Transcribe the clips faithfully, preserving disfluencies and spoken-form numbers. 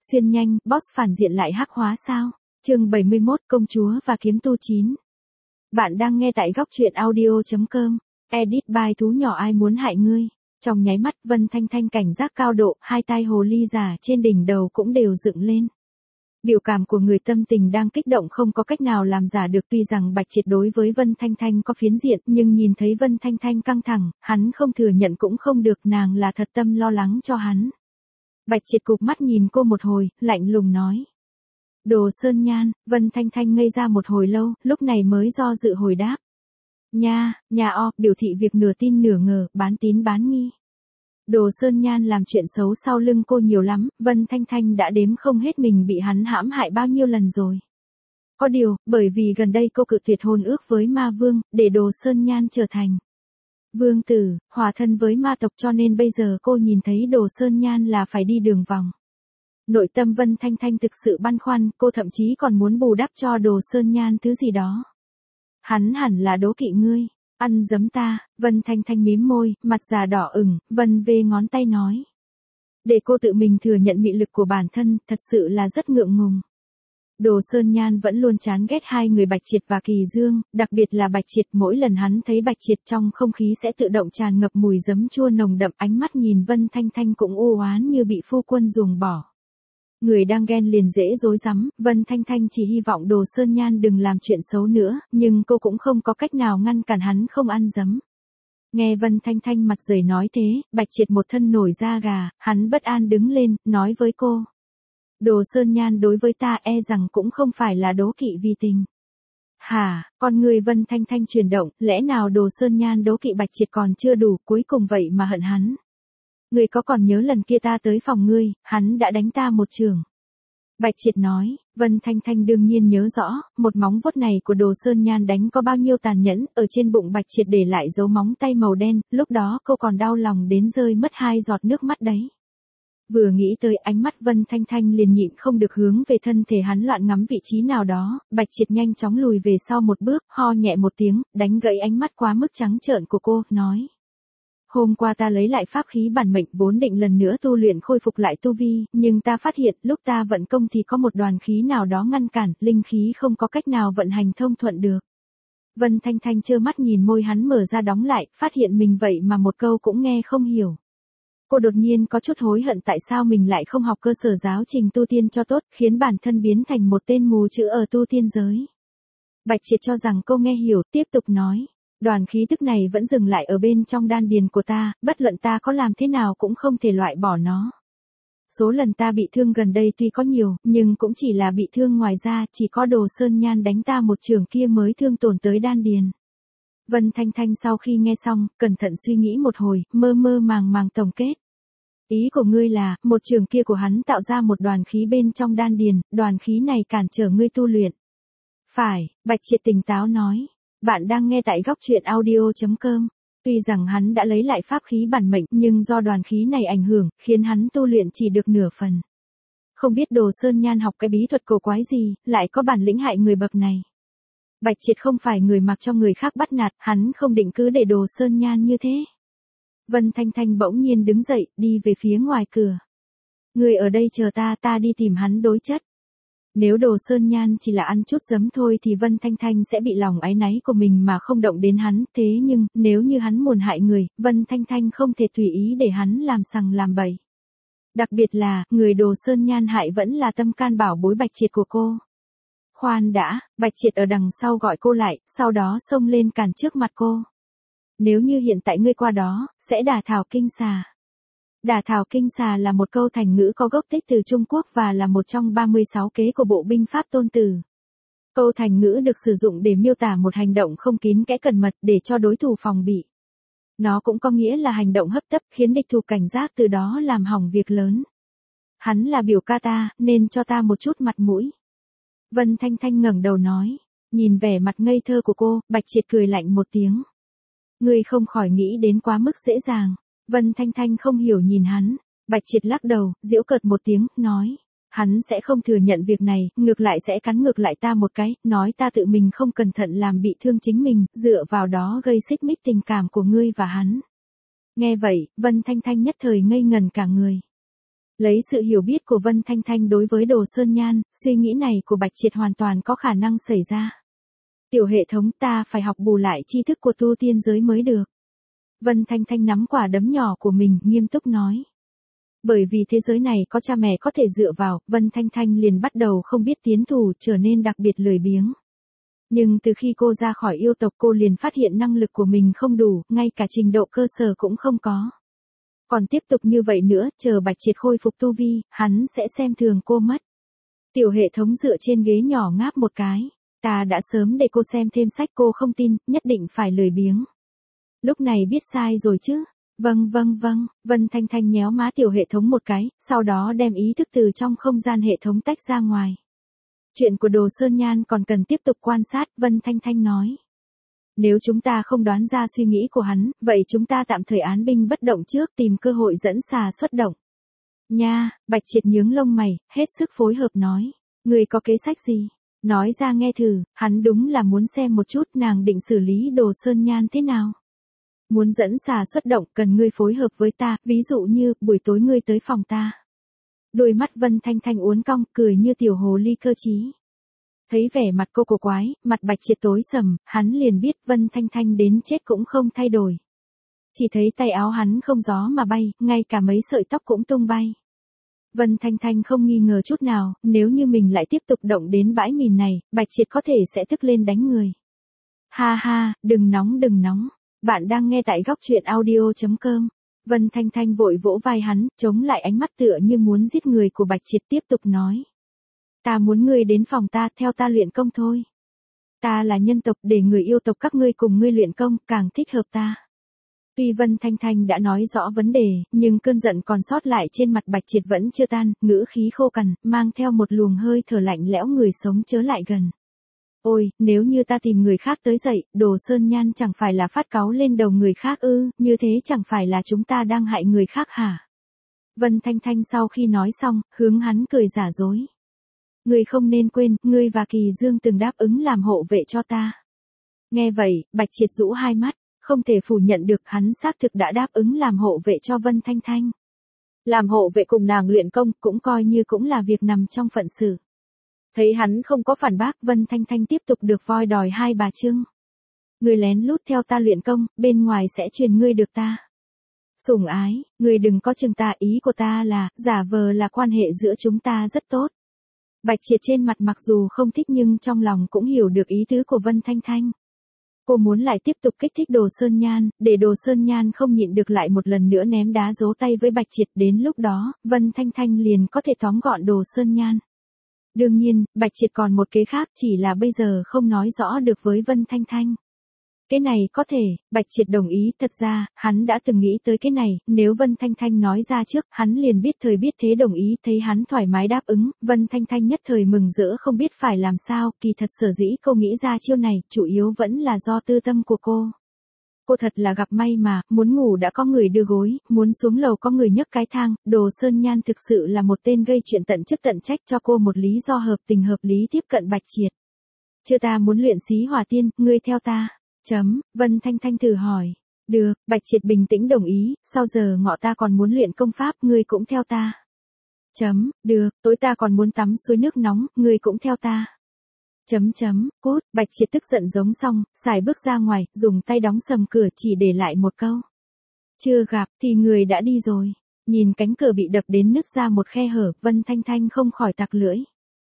Xuyên nhanh, boss phản diện lại hắc hóa sao? Chương bảy mươi mốt, công chúa và kiếm tu chín. Bạn đang nghe tại góc truyện audio chấm com. Edit by Thú Nhỏ Ai Muốn Hại Ngươi. Trong nháy mắt Vân Thanh Thanh cảnh giác cao độ, hai tai hồ ly giả trên đỉnh đầu cũng đều dựng lên. Biểu cảm của người tâm tình đang kích động không có cách nào làm giả được, tuy rằng Bạch Triệt đối với Vân Thanh Thanh có phiến diện, nhưng nhìn thấy Vân Thanh Thanh căng thẳng, hắn không thừa nhận cũng không được, nàng là thật tâm lo lắng cho hắn. Bạch Triệt cụp mắt nhìn cô một hồi, lạnh lùng nói. Đồ Sơn Nhan. Vân Thanh Thanh ngây ra một hồi lâu, lúc này mới do dự hồi đáp. Nha, nhà o, biểu thị việc nửa tin nửa ngờ, bán tín bán nghi. Đồ Sơn Nhan làm chuyện xấu sau lưng cô nhiều lắm, Vân Thanh Thanh đã đếm không hết mình bị hắn hãm hại bao nhiêu lần rồi. Có điều, bởi vì gần đây cô cự tuyệt hôn ước với ma vương, để Đồ Sơn Nhan trở thành vương tử, hòa thân với ma tộc, cho nên bây giờ cô nhìn thấy Đồ Sơn Nhan là phải đi đường vòng. Nội tâm Vân Thanh Thanh thực sự băn khoăn, cô thậm chí còn muốn bù đắp cho Đồ Sơn Nhan thứ gì đó. Hắn hẳn là đố kỵ ngươi, ăn giấm ta. Vân Thanh Thanh mím môi, mặt già đỏ ửng, Vân vê ngón tay nói. Để cô tự mình thừa nhận mị lực của bản thân, thật sự là rất ngượng ngùng. Đồ Sơn Nhan vẫn luôn chán ghét hai người Bạch Triệt và Kỳ Dương, đặc biệt là Bạch Triệt, mỗi lần hắn thấy Bạch Triệt trong không khí sẽ tự động tràn ngập mùi giấm chua nồng đậm, ánh mắt nhìn Vân Thanh Thanh cũng u oán như bị phu quân ruồng bỏ. Người đang ghen liền dễ dối rắm, Vân Thanh Thanh chỉ hy vọng Đồ Sơn Nhan đừng làm chuyện xấu nữa, nhưng cô cũng không có cách nào ngăn cản hắn không ăn giấm. Nghe Vân Thanh Thanh mặt dày nói thế, Bạch Triệt một thân nổi da gà, hắn bất an đứng lên, nói với cô. Đồ Sơn Nhan đối với ta e rằng cũng không phải là đố kỵ vì tình. Hả, con người Vân Thanh Thanh chuyển động, lẽ nào Đồ Sơn Nhan đố kỵ Bạch Triệt còn chưa đủ, cuối cùng vậy mà hận hắn. Ngươi có còn nhớ lần kia ta tới phòng ngươi, hắn đã đánh ta một chưởng. Bạch Triệt nói. Vân Thanh Thanh đương nhiên nhớ rõ, một móng vuốt này của Đồ Sơn Nhan đánh có bao nhiêu tàn nhẫn, ở trên bụng Bạch Triệt để lại dấu móng tay màu đen, lúc đó cô còn đau lòng đến rơi mất hai giọt nước mắt đấy. Vừa nghĩ tới, ánh mắt Vân Thanh Thanh liền nhịn không được hướng về thân thể hắn loạn ngắm vị trí nào đó, Bạch Triệt nhanh chóng lùi về sau một bước, ho nhẹ một tiếng, đánh gãy ánh mắt quá mức trắng trợn của cô, nói. Hôm qua ta lấy lại pháp khí bản mệnh, vốn định lần nữa tu luyện khôi phục lại tu vi, nhưng ta phát hiện lúc ta vận công thì có một đoàn khí nào đó ngăn cản, linh khí không có cách nào vận hành thông thuận được. Vân Thanh Thanh trơ mắt nhìn môi hắn mở ra đóng lại, phát hiện mình vậy mà một câu cũng nghe không hiểu. Cô đột nhiên có chút hối hận tại sao mình lại không học cơ sở giáo trình tu tiên cho tốt, khiến bản thân biến thành một tên mù chữ ở tu tiên giới. Bạch Triệt cho rằng cô nghe hiểu, tiếp tục nói. Đoàn khí tức này vẫn dừng lại ở bên trong đan điền của ta, bất luận ta có làm thế nào cũng không thể loại bỏ nó. Số lần ta bị thương gần đây tuy có nhiều, nhưng cũng chỉ là bị thương ngoài ra, chỉ có Đồ Sơn Nhan đánh ta một chưởng kia mới thương tổn tới đan điền. Vân Thanh Thanh sau khi nghe xong, cẩn thận suy nghĩ một hồi, mơ mơ màng màng tổng kết. Ý của ngươi là, một chưởng kia của hắn tạo ra một đoàn khí bên trong đan điền, đoàn khí này cản trở ngươi tu luyện. Phải, Bạch Triệt tỉnh táo nói. Bạn đang nghe tại góc truyện audio chấm com. Tuy rằng hắn đã lấy lại pháp khí bản mệnh, nhưng do đoàn khí này ảnh hưởng, khiến hắn tu luyện chỉ được nửa phần. Không biết Đồ Sơn Nhan học cái bí thuật cổ quái gì, lại có bản lĩnh hại người bậc này. Bạch Triệt không phải người mặc cho người khác bắt nạt, hắn không định cứ để Đồ Sơn Nhan như thế. Vân Thanh Thanh bỗng nhiên đứng dậy, đi về phía ngoài cửa. Người ở đây chờ ta, ta đi tìm hắn đối chất. Nếu Đồ Sơn Nhan chỉ là ăn chút giấm thôi thì Vân Thanh Thanh sẽ bị lòng áy náy của mình mà không động đến hắn, thế nhưng, nếu như hắn muốn hại người, Vân Thanh Thanh không thể tùy ý để hắn làm sằng làm bậy. Đặc biệt là, người Đồ Sơn Nhan hại vẫn là tâm can bảo bối Bạch Triệt của cô. Khoan đã, Bạch Triệt ở đằng sau gọi cô lại, sau đó xông lên cản trước mặt cô. Nếu như hiện tại ngươi qua đó, sẽ đả thảo kinh xà. Đả thảo kinh xà là một câu thành ngữ có gốc tích từ Trung Quốc và là một trong ba mươi sáu kế của bộ binh pháp Tôn Tử. Câu thành ngữ được sử dụng để miêu tả một hành động không kín kẽ cẩn mật để cho đối thủ phòng bị. Nó cũng có nghĩa là hành động hấp tấp khiến địch thủ cảnh giác, từ đó làm hỏng việc lớn. Hắn là biểu ca ta, nên cho ta một chút mặt mũi. Vân Thanh Thanh ngẩng đầu nói, nhìn vẻ mặt ngây thơ của cô, Bạch Triệt cười lạnh một tiếng. Ngươi không khỏi nghĩ đến quá mức dễ dàng. Vân Thanh Thanh không hiểu nhìn hắn, Bạch Triệt lắc đầu, giễu cợt một tiếng, nói. Hắn sẽ không thừa nhận việc này, ngược lại sẽ cắn ngược lại ta một cái, nói ta tự mình không cẩn thận làm bị thương chính mình, dựa vào đó gây xích mích tình cảm của ngươi và hắn. Nghe vậy, Vân Thanh Thanh nhất thời ngây ngần cả người. Lấy sự hiểu biết của Vân Thanh Thanh đối với Đồ Sơn Nhan, suy nghĩ này của Bạch Triệt hoàn toàn có khả năng xảy ra. Tiểu hệ thống, ta phải học bù lại tri thức của tu tiên giới mới được. Vân Thanh Thanh nắm quả đấm nhỏ của mình, nghiêm túc nói. Bởi vì thế giới này có cha mẹ có thể dựa vào, Vân Thanh Thanh liền bắt đầu không biết tiến thủ, trở nên đặc biệt lười biếng. Nhưng từ khi cô ra khỏi yêu tộc cô liền phát hiện năng lực của mình không đủ, ngay cả trình độ cơ sở cũng không có. Còn tiếp tục như vậy nữa, chờ Bạch Triệt khôi phục tu vi, hắn sẽ xem thường cô mất. Tiểu hệ thống dựa trên ghế nhỏ ngáp một cái. Ta đã sớm để cô xem thêm sách, cô không tin, nhất định phải lười biếng. Lúc này biết sai rồi chứ. Vâng vâng vâng, Vân Thanh Thanh nhéo má tiểu hệ thống một cái, sau đó đem ý thức từ trong không gian hệ thống tách ra ngoài. Chuyện của Đồ Sơn Nhan còn cần tiếp tục quan sát, Vân Thanh Thanh nói. Nếu chúng ta không đoán ra suy nghĩ của hắn, vậy chúng ta tạm thời án binh bất động trước, tìm cơ hội dẫn xà xuất động. Nha, Bạch Triệt nhướng lông mày, hết sức phối hợp nói. Người có kế sách gì? Nói ra nghe thử, hắn đúng là muốn xem một chút nàng định xử lý Đồ Sơn Nhan thế nào. Muốn dẫn xà xuất động cần ngươi phối hợp với ta, ví dụ như buổi tối ngươi tới phòng ta. Đôi mắt Vân Thanh Thanh uốn cong, cười như tiểu hồ ly cơ trí. Thấy vẻ mặt cô cổ quái, mặt Bạch Triệt tối sầm, hắn liền biết Vân Thanh Thanh đến chết cũng không thay đổi. Chỉ thấy tay áo hắn không gió mà bay, ngay cả mấy sợi tóc cũng tung bay. Vân Thanh Thanh không nghi ngờ chút nào, nếu như mình lại tiếp tục động đến bãi mìn này, Bạch Triệt có thể sẽ tức lên đánh người. Ha ha, đừng nóng đừng nóng. Bạn đang nghe tại góc truyện audio chấm com. Vân Thanh Thanh vội vỗ vai hắn, chống lại ánh mắt tựa như muốn giết người của Bạch Triệt, tiếp tục nói. Ta muốn ngươi đến phòng ta, theo ta luyện công thôi. Ta là nhân tộc, để người yêu tộc các ngươi cùng ngươi luyện công, càng thích hợp ta. Tuy Vân Thanh Thanh đã nói rõ vấn đề, nhưng cơn giận còn sót lại trên mặt Bạch Triệt vẫn chưa tan, ngữ khí khô cằn, mang theo một luồng hơi thở lạnh lẽo, người sống chớ lại gần. Ôi, nếu như ta tìm người khác tới dậy, Đồ Sơn Nhan chẳng phải là phát cáu lên đầu người khác ư, như thế chẳng phải là chúng ta đang hại người khác hả? Vân Thanh Thanh sau khi nói xong, hướng hắn cười giả dối. Ngươi không nên quên, ngươi và Kỳ Dương từng đáp ứng làm hộ vệ cho ta. Nghe vậy, Bạch Triệt rũ hai mắt, không thể phủ nhận được hắn xác thực đã đáp ứng làm hộ vệ cho Vân Thanh Thanh. Làm hộ vệ cùng nàng luyện công cũng coi như cũng là việc nằm trong phận sự. Thấy hắn không có phản bác, Vân Thanh Thanh tiếp tục được voi đòi hai bà trưng. Ngươi lén lút theo ta luyện công, bên ngoài sẽ truyền ngươi được ta. Sủng ái, ngươi đừng có chừng ta, ý của ta là, giả vờ là quan hệ giữa chúng ta rất tốt. Bạch Triệt trên mặt mặc dù không thích nhưng trong lòng cũng hiểu được ý tứ của Vân Thanh Thanh. Cô muốn lại tiếp tục kích thích Đồ Sơn Nhan, để Đồ Sơn Nhan không nhịn được lại một lần nữa ném đá giấu tay với Bạch Triệt, đến lúc đó, Vân Thanh Thanh liền có thể tóm gọn Đồ Sơn Nhan. Đương nhiên, Bạch Triệt còn một kế khác, chỉ là bây giờ không nói rõ được với Vân Thanh Thanh. Cái này có thể, Bạch Triệt đồng ý, thật ra, hắn đã từng nghĩ tới cái này, nếu Vân Thanh Thanh nói ra trước, hắn liền biết thời biết thế đồng ý, thấy hắn thoải mái đáp ứng, Vân Thanh Thanh nhất thời mừng rỡ không biết phải làm sao, kỳ thật sở dĩ cô nghĩ ra chiêu này, chủ yếu vẫn là do tư tâm của cô. Cô thật là gặp may mà, muốn ngủ đã có người đưa gối, muốn xuống lầu có người nhấc cái thang, Đồ Sơn Nhan thực sự là một tên gây chuyện tận chức tận trách, cho cô một lý do hợp tình hợp lý tiếp cận Bạch Triệt. Chưa, ta muốn luyện xí hỏa tiên, ngươi theo ta. Chấm, Vân Thanh Thanh thử hỏi. Được, Bạch Triệt bình tĩnh đồng ý, sau giờ ngọ ta còn muốn luyện công pháp, ngươi cũng theo ta. Chấm, được, tối ta còn muốn tắm suối nước nóng, ngươi cũng theo ta. Chấm chấm, cút, Bạch Triệt tức giận giống xong, xài bước ra ngoài, dùng tay đóng sầm cửa, chỉ để lại một câu. Chưa gặp, thì người đã đi rồi. Nhìn cánh cửa bị đập đến nứt ra một khe hở, Vân Thanh Thanh không khỏi tặc lưỡi.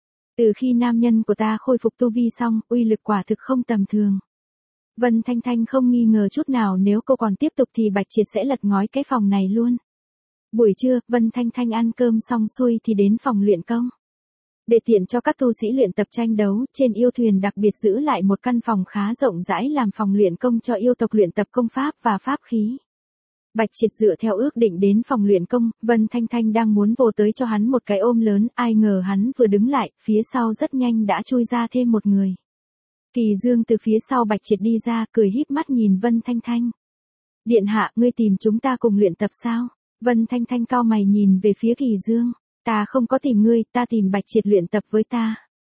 Từ khi nam nhân của ta khôi phục tu vi xong, uy lực quả thực không tầm thường. Vân Thanh Thanh không nghi ngờ chút nào nếu cô còn tiếp tục thì Bạch Triệt sẽ lật ngói cái phòng này luôn. Buổi trưa, Vân Thanh Thanh ăn cơm xong xuôi thì đến phòng luyện công. Để tiện cho các tu sĩ luyện tập tranh đấu, trên yêu thuyền đặc biệt giữ lại một căn phòng khá rộng rãi làm phòng luyện công cho yêu tộc luyện tập công pháp và pháp khí. Bạch Triệt dựa theo ước định đến phòng luyện công, Vân Thanh Thanh đang muốn vồ tới cho hắn một cái ôm lớn, ai ngờ hắn vừa đứng lại, phía sau rất nhanh đã chui ra thêm một người. Kỳ Dương từ phía sau Bạch Triệt đi ra, cười híp mắt nhìn Vân Thanh Thanh. Điện hạ, ngươi tìm chúng ta cùng luyện tập sao? Vân Thanh Thanh cau mày nhìn về phía Kỳ Dương. Ta không có tìm ngươi, ta tìm Bạch Triệt luyện tập với ta.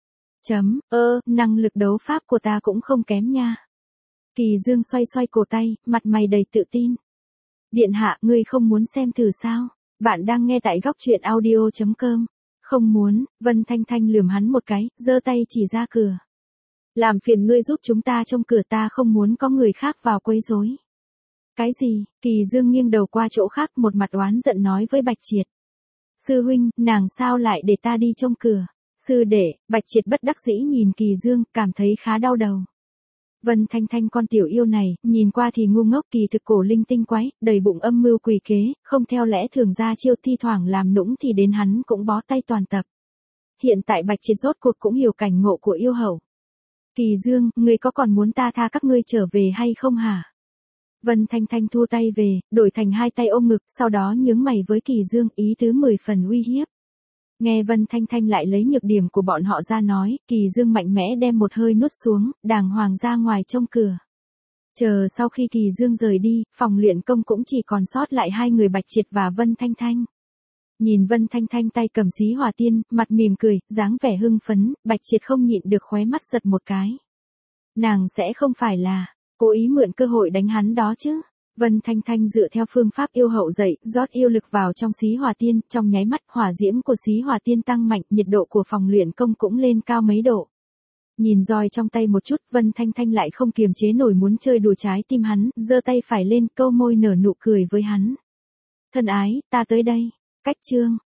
Chấm, ơ, năng lực đấu pháp của ta cũng không kém nha. Kỳ Dương xoay xoay cổ tay, mặt mày đầy tự tin. Điện hạ, ngươi không muốn xem thử sao? Bạn đang nghe tại góc chuyện audio chấm com. Không muốn, Vân Thanh Thanh lườm hắn một cái, giơ tay chỉ ra cửa. Làm phiền ngươi giúp chúng ta trông cửa, ta không muốn có người khác vào quấy rối. Cái gì? Kỳ Dương nghiêng đầu qua chỗ khác, một mặt oán giận nói với Bạch Triệt. Sư huynh, nàng sao lại để ta đi trông cửa? Sư đệ, Bạch Triệt bất đắc dĩ nhìn Kỳ Dương, cảm thấy khá đau đầu. Vân Thanh Thanh con tiểu yêu này, nhìn qua thì ngu ngốc, kỳ thực cổ linh tinh quái, đầy bụng âm mưu quỷ kế, không theo lẽ thường ra chiêu, thi thoảng làm nũng thì đến hắn cũng bó tay toàn tập. Hiện tại Bạch Triệt rốt cuộc cũng hiểu cảnh ngộ của yêu hậu. Kỳ Dương, ngươi có còn muốn ta tha các ngươi trở về hay không hả? Vân Thanh Thanh thu tay về, đổi thành hai tay ôm ngực, sau đó nhướng mày với Kỳ Dương, ý tứ mười phần uy hiếp. Nghe Vân Thanh Thanh lại lấy nhược điểm của bọn họ ra nói, Kỳ Dương mạnh mẽ đem một hơi nuốt xuống, đàng hoàng ra ngoài trông cửa. Chờ sau khi Kỳ Dương rời đi, phòng luyện công cũng chỉ còn sót lại hai người Bạch Triệt và Vân Thanh Thanh. Nhìn Vân Thanh Thanh tay cầm xí hỏa tiên, mặt mỉm cười, dáng vẻ hưng phấn, Bạch Triệt không nhịn được khóe mắt giật một cái. Nàng sẽ không phải là cố ý mượn cơ hội đánh hắn đó chứ? Vân Thanh Thanh dựa theo phương pháp yêu hậu dạy, rót yêu lực vào trong xí hỏa tiên, trong nháy mắt hỏa diễm của xí hỏa tiên tăng mạnh, nhiệt độ của phòng luyện công cũng lên cao mấy độ. Nhìn roi trong tay một chút, Vân Thanh Thanh lại không kiềm chế nổi muốn chơi đùa trái tim hắn, giơ tay phải lên, câu môi nở nụ cười với hắn. Thân ái, ta tới đây. Cách chương